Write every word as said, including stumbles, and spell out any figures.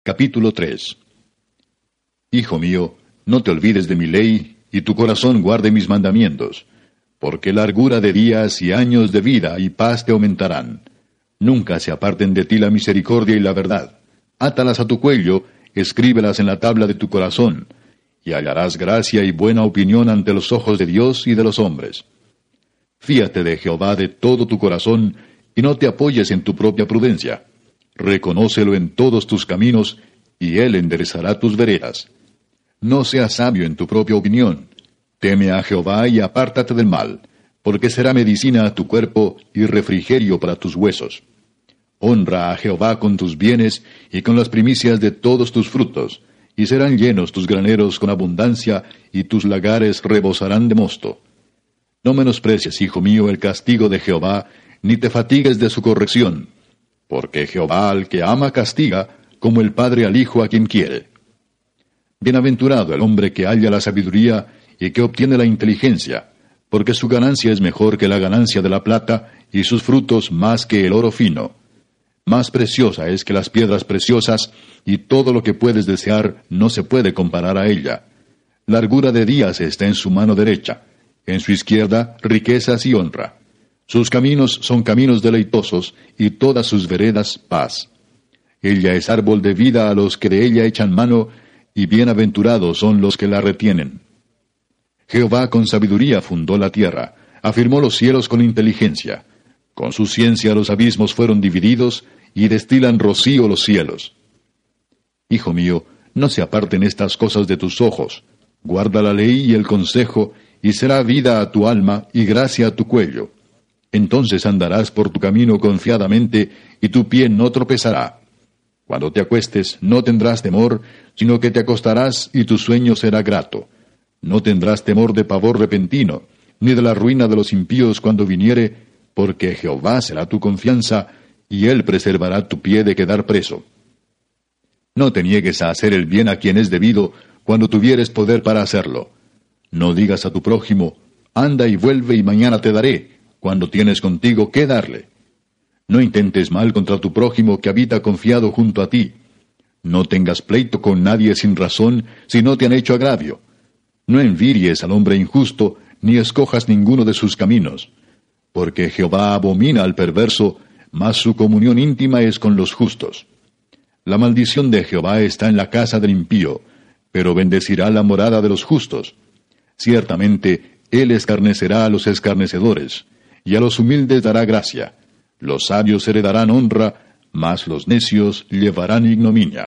Capítulo tres. Hijo mío, no te olvides de mi ley, y tu corazón guarde mis mandamientos, porque largura de días y años de vida y paz te aumentarán. Nunca se aparten de ti la misericordia y la verdad. Átalas a tu cuello, escríbelas en la tabla de tu corazón, y hallarás gracia y buena opinión ante los ojos de Dios y de los hombres. Fíate de Jehová de todo tu corazón, y no te apoyes en tu propia prudencia. Reconócelo en todos tus caminos, y Él enderezará tus veredas. No seas sabio en tu propia opinión. Teme a Jehová y apártate del mal, porque será medicina a tu cuerpo y refrigerio para tus huesos. Honra a Jehová con tus bienes y con las primicias de todos tus frutos, y serán llenos tus graneros con abundancia, y tus lagares rebosarán de mosto. No menosprecies, hijo mío, el castigo de Jehová, ni te fatigues de su corrección, porque Jehová al que ama castiga, como el padre al hijo a quien quiere. Bienaventurado el hombre que halla la sabiduría y que obtiene la inteligencia, porque su ganancia es mejor que la ganancia de la plata, y sus frutos más que el oro fino. Más preciosa es que las piedras preciosas, y todo lo que puedes desear no se puede comparar a ella. Largura de días está en su mano derecha, en su izquierda riquezas y honra. Sus caminos son caminos deleitosos, y todas sus veredas paz. Ella es árbol de vida a los que de ella echan mano, y bienaventurados son los que la retienen. Jehová con sabiduría fundó la tierra, afirmó los cielos con inteligencia. Con su ciencia los abismos fueron divididos, y destilan rocío los cielos. Hijo mío, no se aparten estas cosas de tus ojos. Guarda la ley y el consejo, y será vida a tu alma y gracia a tu cuello. Entonces andarás por tu camino confiadamente, y tu pie no tropezará. Cuando te acuestes, no tendrás temor, sino que te acostarás, y tu sueño será grato. No tendrás temor de pavor repentino, ni de la ruina de los impíos cuando viniere, porque Jehová será tu confianza, y Él preservará tu pie de quedar preso. No te niegues a hacer el bien a quien es debido, cuando tuvieres poder para hacerlo. No digas a tu prójimo, anda y vuelve y mañana te daré, cuando tienes contigo qué darle. No intentes mal contra tu prójimo que habita confiado junto a ti. No tengas pleito con nadie sin razón, si no te han hecho agravio. No envidies al hombre injusto, ni escojas ninguno de sus caminos. Porque Jehová abomina al perverso, mas su comunión íntima es con los justos. La maldición de Jehová está en la casa del impío, pero bendecirá la morada de los justos. Ciertamente, Él escarnecerá a los escarnecedores, y a los humildes dará gracia. Los sabios heredarán honra, mas los necios llevarán ignominia.